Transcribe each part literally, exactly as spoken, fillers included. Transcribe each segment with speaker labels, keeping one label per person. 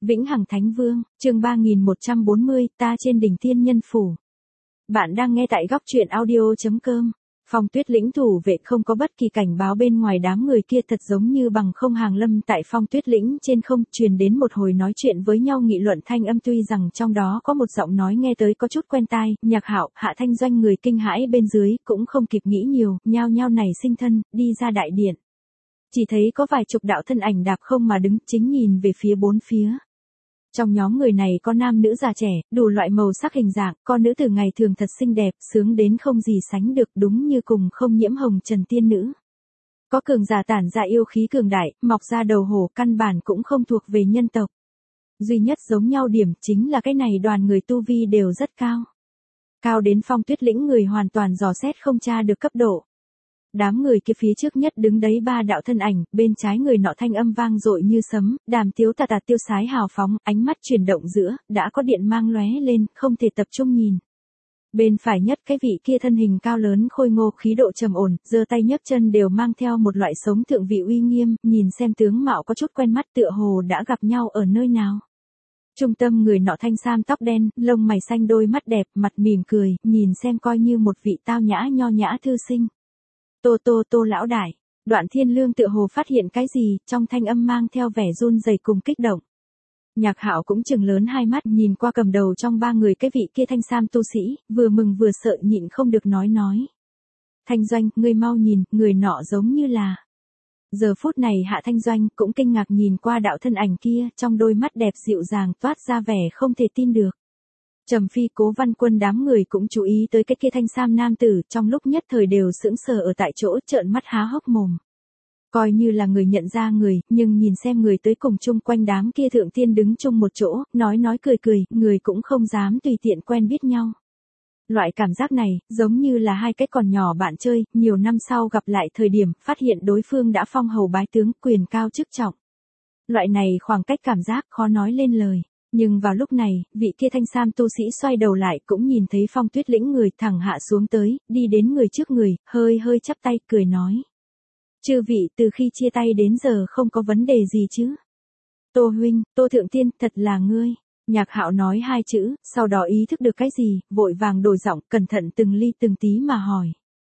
Speaker 1: Vĩnh Hằng Thánh Vương, chương ba nghìn một trăm bốn mươi, ta trên đỉnh Thiên Nhân Phủ. Bạn đang nghe tại góc truyện audio chấm com. Phong Tuyết Lĩnh thủ vệ không có bất kỳ cảnh báo bên ngoài, đám người kia thật giống như bằng không hàng lâm tại Phong Tuyết Lĩnh trên không, truyền đến một hồi nói chuyện với nhau nghị luận thanh âm, tuy rằng trong đó có một giọng nói nghe tới có chút quen tai. Nhạc Hạo, Hạ Thanh Doanh người kinh hãi bên dưới, cũng không kịp nghĩ nhiều, nhao nhao nảy sinh thân, đi ra đại điện. Chỉ thấy có vài chục đạo thân ảnh đạp không mà đứng, chính nhìn về phía bốn phía. Trong nhóm người này có nam nữ già trẻ, đủ loại màu sắc hình dạng, có nữ tử ngày thường thật xinh đẹp, sướng đến không gì sánh được, đúng như cùng không nhiễm hồng trần tiên nữ. Có cường giả tản ra yêu khí cường đại, mọc ra đầu hổ, căn bản cũng không thuộc về nhân tộc. Duy nhất giống nhau điểm chính là cái này đoàn người tu vi đều rất cao. Cao đến Phong Tuyết Lĩnh người hoàn toàn dò xét không tra được cấp độ. Đám người kia phía trước nhất đứng đấy ba đạo thân ảnh, bên trái người nọ thanh âm vang dội như sấm, đàm tiếu tà tà tiêu sái hào phóng, ánh mắt chuyển động giữa, đã có điện mang lóe lên, không thể tập trung nhìn. Bên phải nhất cái vị kia thân hình cao lớn khôi ngô, khí độ trầm ổn, giơ tay nhấc chân đều mang theo một loại sống thượng vị uy nghiêm, nhìn xem tướng mạo có chút quen mắt, tựa hồ đã gặp nhau ở nơi nào. Trung tâm người nọ thanh sam tóc đen, lông mày xanh, đôi mắt đẹp, mặt mỉm cười, nhìn xem coi như một vị tao nhã nho nhã thư sinh. Tô tô tô lão đại. Đoạn Thiên Lương tựa hồ phát hiện cái gì, trong thanh âm mang theo vẻ run rẩy cùng kích động. Nhạc Hạo cũng trừng lớn hai mắt, nhìn qua cầm đầu trong ba người cái vị kia thanh sam tu sĩ, vừa mừng vừa sợ, nhịn không được nói nói. Thanh Doanh, ngươi mau nhìn, người nọ giống như là. Giờ phút này Hạ Thanh Doanh cũng kinh ngạc nhìn qua đạo thân ảnh kia, trong đôi mắt đẹp dịu dàng toát ra vẻ không thể tin được. Trầm Phi, Cố Văn Quân đám người cũng chú ý tới cái kia thanh sam nam tử, trong lúc nhất thời đều sững sờ ở tại chỗ, trợn mắt há hốc mồm. Coi như là người nhận ra người, nhưng nhìn xem người tới cùng chung quanh đám kia thượng tiên đứng chung một chỗ, nói nói cười cười, người cũng không dám tùy tiện quen biết nhau. Loại cảm giác này, giống như là hai cái còn nhỏ bạn chơi, nhiều năm sau gặp lại thời điểm, phát hiện đối phương đã phong hầu bái tướng, quyền cao chức trọng. Loại này khoảng cách cảm giác khó nói lên lời. Nhưng vào lúc này, vị kia thanh sam tu sĩ xoay đầu lại, cũng nhìn thấy Phong Tuyết Lĩnh người thẳng hạ xuống tới, đi đến người trước người, hơi hơi chắp tay, cười nói. Chư vị, từ khi chia tay đến giờ không có vấn đề gì chứ? Tô huynh, Tô thượng tiên, thật là ngươi. Nhạc Hạo nói hai chữ, sau đó ý thức được cái gì, vội vàng đổi giọng, cẩn thận từng ly từng tí mà hỏi.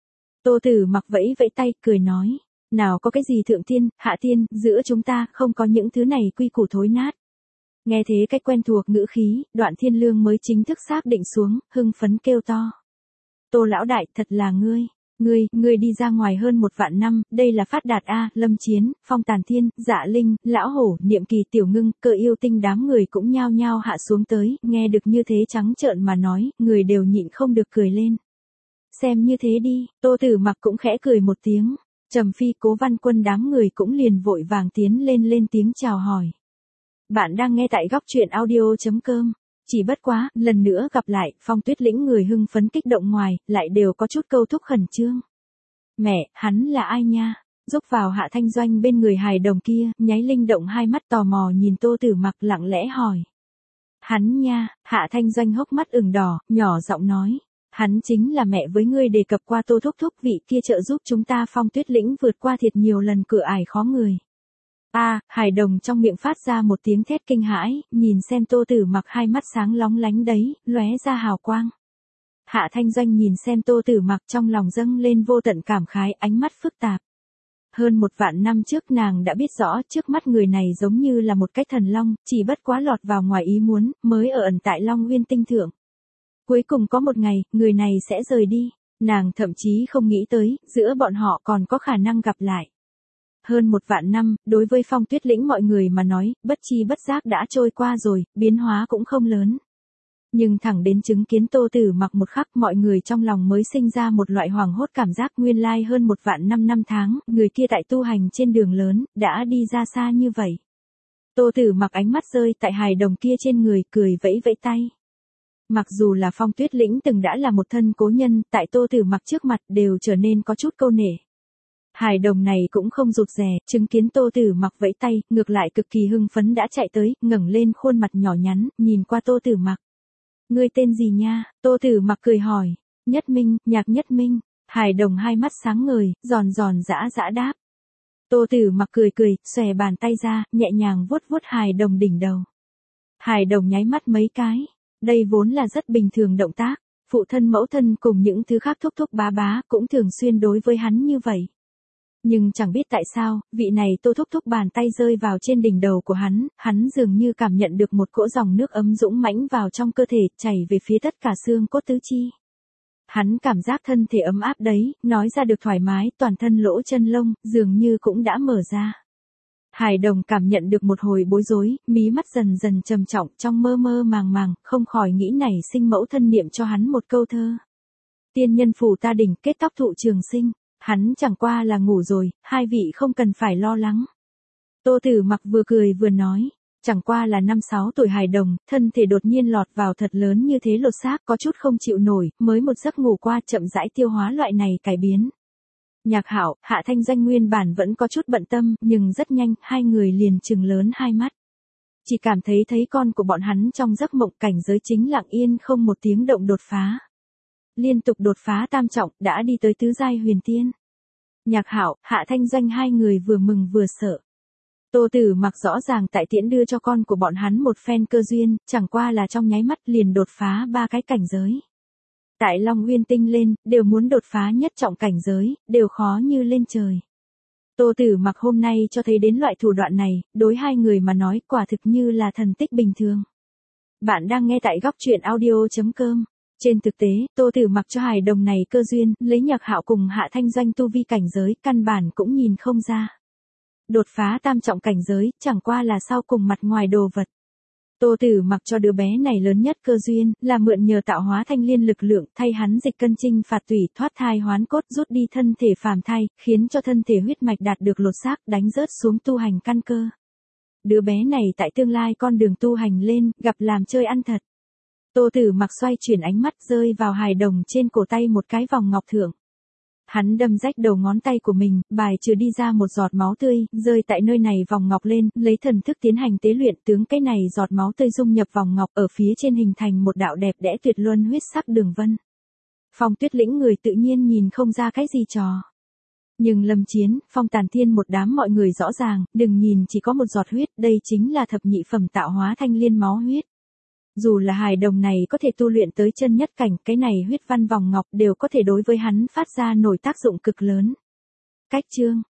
Speaker 1: Tô Tử Mặc vẫy vẫy tay, cười nói. Nào có cái gì thượng tiên, hạ tiên, giữa chúng ta không có những thứ này quy củ thối nát. Nghe thế cách quen thuộc ngữ khí, Đoạn Thiên Lương mới chính thức xác định xuống, hưng phấn kêu to. Tô lão đại, thật là ngươi, ngươi, ngươi đi ra ngoài hơn một vạn năm, đây là Phát Đạt A, Lâm Chiến, Phong Tàn Thiên, Dạ Linh, Lão Hổ, Niệm Kỳ, Tiểu Ngưng, Cơ Yêu Tinh đám người cũng nhao nhao hạ xuống tới, nghe được như thế trắng trợn mà nói, người đều nhịn không được cười lên. Xem như thế đi, Tô Tử Mặc cũng khẽ cười một tiếng, Trầm Phi, Cố Văn Quân đám người cũng liền vội vàng tiến lên lên tiếng chào hỏi. Bạn đang nghe tại góc truyện audio chấm com. Chỉ bất quá, lần nữa gặp lại, Phong Tuyết Lĩnh người hưng phấn kích động ngoài, lại đều có chút câu thúc khẩn trương. Mẹ, hắn là ai nha? Rúc vào Hạ Thanh Doanh bên người hài đồng kia, nháy linh động hai mắt tò mò nhìn Tô Tử Mặc, lặng lẽ hỏi. Hắn nha, Hạ Thanh Doanh hốc mắt ửng đỏ, nhỏ giọng nói. Hắn chính là mẹ với ngươi đề cập qua Tô thúc thúc, vị kia trợ giúp chúng ta Phong Tuyết Lĩnh vượt qua thiệt nhiều lần cửa ải khó người. A, à, hài đồng trong miệng phát ra một tiếng thét kinh hãi, nhìn xem Tô Tử Mặc hai mắt sáng lóng lánh đấy, lóe ra hào quang. Hạ Thanh Doanh nhìn xem Tô Tử Mặc, trong lòng dâng lên vô tận cảm khái, ánh mắt phức tạp. Hơn một vạn năm trước nàng đã biết rõ, trước mắt người này giống như là một cái thần long, chỉ bất quá lọt vào ngoài ý muốn, mới ở ẩn tại Long Uyên Tinh Thượng. Cuối cùng có một ngày, người này sẽ rời đi, nàng thậm chí không nghĩ tới, giữa bọn họ còn có khả năng gặp lại. Hơn một vạn năm, đối với Phong Tuyết Lĩnh mọi người mà nói, bất chi bất giác đã trôi qua rồi, biến hóa cũng không lớn. Nhưng thẳng đến chứng kiến Tô Tử Mặc một khắc, mọi người trong lòng mới sinh ra một loại hoảng hốt cảm giác, nguyên lai hơn một vạn năm năm tháng, người kia tại tu hành trên đường lớn, đã đi ra xa như vậy. Tô Tử Mặc ánh mắt rơi tại hài đồng kia trên người, cười vẫy vẫy tay. Mặc dù là Phong Tuyết Lĩnh từng đã là một thân cố nhân, tại Tô Tử Mặc trước mặt đều trở nên có chút câu nể. Hài đồng này cũng không rụt rè, chứng kiến Tô Tử Mặc vẫy tay, ngược lại cực kỳ hưng phấn đã chạy tới, ngẩng lên khuôn mặt nhỏ nhắn, nhìn qua Tô Tử Mặc. Ngươi tên gì nha? Tô Tử Mặc cười hỏi. Nhất Minh, Nhạc Nhất Minh. Hài đồng hai mắt sáng ngời, giòn giòn giã giã đáp. Tô Tử Mặc cười cười, xòe bàn tay ra, nhẹ nhàng vuốt vuốt hài đồng đỉnh đầu. Hài Đồng nháy mắt mấy cái. Đây vốn là rất bình thường động tác. Phụ thân mẫu thân cùng những thứ khác thúc thúc bá bá cũng thường xuyên đối với hắn như vậy. Nhưng chẳng biết tại sao, vị này Tô thúc thúc bàn tay rơi vào trên đỉnh đầu của hắn, hắn dường như cảm nhận được một cỗ dòng nước ấm dũng mãnh vào trong cơ thể, chảy về phía tất cả xương cốt tứ chi. Hắn cảm giác thân thể ấm áp đấy, nói ra được thoải mái, toàn thân lỗ chân lông, dường như cũng đã mở ra. Hài Đồng cảm nhận được một hồi bối rối, mí mắt dần dần trầm trọng, trong mơ mơ màng màng, không khỏi nghĩ nảy sinh mẫu thân niệm cho hắn một câu thơ. Tiên nhân phủ ta đỉnh, kết tóc thụ trường sinh. Hắn chẳng qua là ngủ rồi, hai vị không cần phải lo lắng. Tô Tử Mặc vừa cười vừa nói, chẳng qua là năm sáu tuổi hài đồng, thân thể đột nhiên lọt vào thật lớn như thế lột xác, có chút không chịu nổi, mới một giấc ngủ qua chậm rãi tiêu hóa loại này cải biến. Nhạc Hạo, Hạ Thanh Doanh nguyên bản vẫn có chút bận tâm, nhưng rất nhanh, hai người liền trừng lớn hai mắt. Chỉ cảm thấy thấy con của bọn hắn trong giấc mộng, cảnh giới chính lặng yên không một tiếng động đột phá. Liên tục đột phá tam trọng, đã đi tới tứ giai huyền tiên. Nhạc Hạo, Hạ Thanh Doanh hai người vừa mừng vừa sợ. Tô Tử Mặc rõ ràng tại tiễn đưa cho con của bọn hắn một phen cơ duyên, chẳng qua là trong nháy mắt liền đột phá ba cái cảnh giới. Tại Long Uyên Tinh lên, đều muốn đột phá nhất trọng cảnh giới, đều khó như lên trời. Tô Tử Mặc hôm nay cho thấy đến loại thủ đoạn này, đối hai người mà nói quả thực như là thần tích bình thường. Bạn đang nghe tại góc truyện audio chấm com. Trên thực tế, Tô Tử Mặc cho hài đồng này cơ duyên, lấy Nhạc Hạo cùng Hạ Thanh Doanh tu vi cảnh giới, căn bản cũng nhìn không ra. Đột phá tam trọng cảnh giới, chẳng qua là sau cùng mặt ngoài đồ vật. Tô Tử Mặc cho đứa bé này lớn nhất cơ duyên, là mượn nhờ tạo hóa thanh liên lực lượng, thay hắn dịch cân chinh phạt tủy, thoát thai hoán cốt, rút đi thân thể phàm thai, khiến cho thân thể huyết mạch đạt được lột xác, đánh rớt xuống tu hành căn cơ. Đứa bé này tại tương lai con đường tu hành lên, gặp làm chơi ăn thật. Tô Tử Mặc xoay chuyển ánh mắt rơi vào hài đồng trên cổ tay một cái vòng ngọc thượng. Hắn đâm rách đầu ngón tay của mình, bài trừ đi ra một giọt máu tươi, rơi tại nơi này vòng ngọc lên, lấy thần thức tiến hành tế luyện, tướng cái này giọt máu tươi dung nhập vòng ngọc ở phía trên hình thành một đạo đẹp đẽ tuyệt luân huyết sắc đường vân. Phong Tuyết Lĩnh người tự nhiên nhìn không ra cái gì trò. Nhưng Lâm Chiến, Phong Tàn Thiên một đám mọi người rõ ràng, đừng nhìn chỉ có một giọt huyết, đây chính là thập nhị phẩm tạo hóa thanh liên máu huyết. Dù là hài đồng này có thể tu luyện tới chân nhất cảnh, cái này huyết văn vòng ngọc đều có thể đối với hắn phát ra nổi tác dụng cực lớn. Cách chương